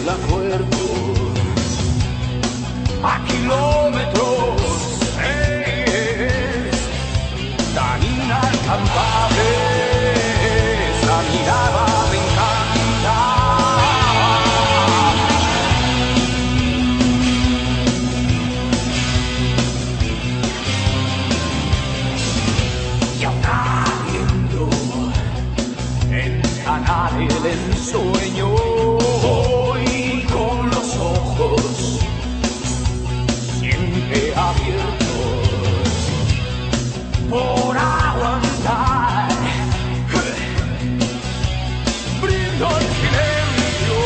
del acuerdo a kilómetros es tan inalcanzable. Esa mirada me encanta. Y aún ardiendo en canales del ensueño, voy con los ojos siempre abiertos por aguantar. Brindo el silencio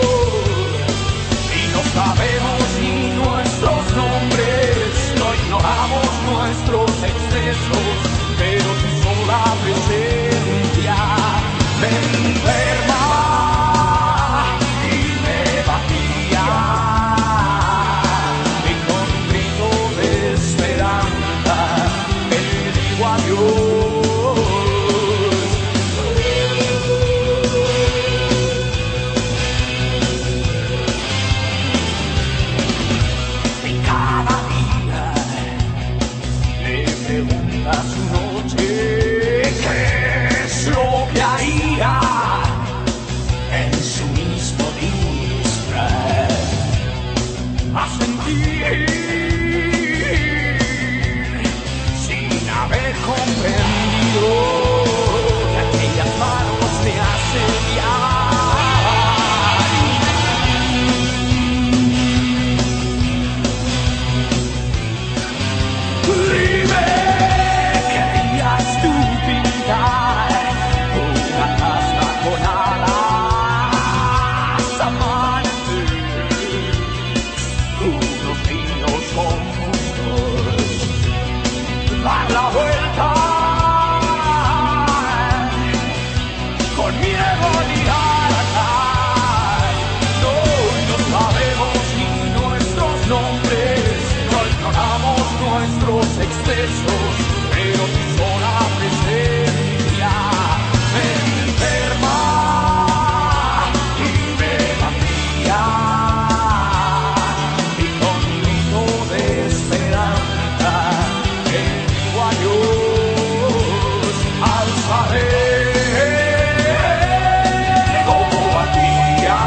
y no sabemos ni nuestros nombres, no ignoramos nuestros excesos, pero tu sola presencia me enferma y me vacía. Y con un grito de esperanza le digo adiós. Y cada día le pregunta a su noche qué es lo que haría en su mismo disfraz a sentir sin haber comprendido que aquellas manos me asediaban. Dime, ¿querías tú pintar una casa con alas, amantes, unos niños confusos, dar la vuelta con miedo a mirar atrás? No sabemos ni nuestros nombres, no ignoramos nuestros excesos, pero tu sola presencia me enferma y me vacía. Y con un grito de esperanza le digo adiós al saber cómo vacía.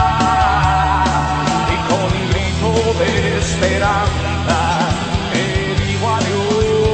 Y con un grito de esperanza le digo adiós.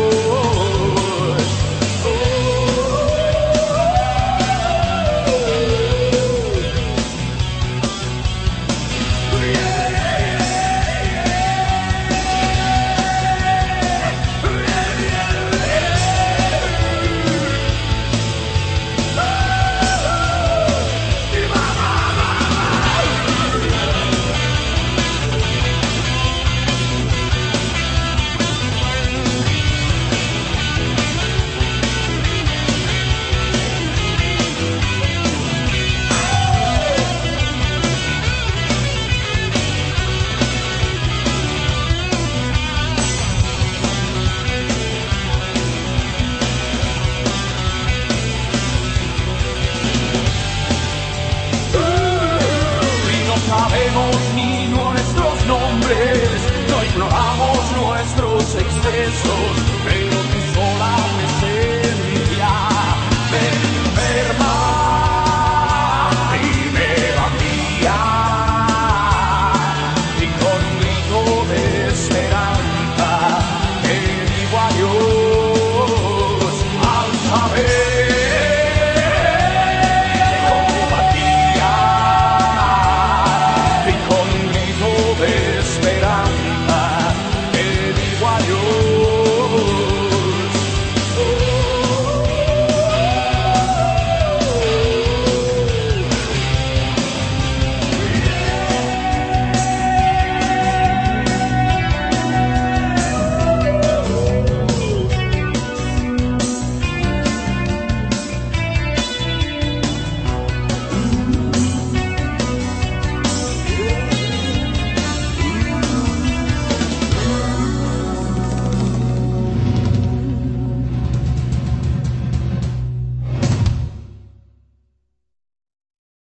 Sabemos ni nuestros nombres, no ignoramos nuestros excesos.